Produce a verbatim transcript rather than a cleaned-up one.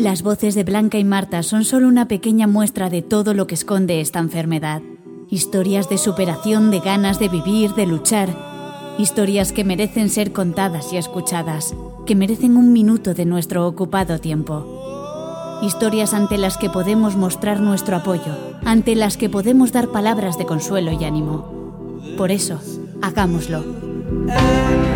Las voces de Blanca y Marta son solo una pequeña muestra de todo lo que esconde esta enfermedad. Historias de superación, de ganas de vivir, de luchar. Historias que merecen ser contadas y escuchadas, que merecen un minuto de nuestro ocupado tiempo. Historias ante las que podemos mostrar nuestro apoyo, ante las que podemos dar palabras de consuelo y ánimo. Por eso, hagámoslo.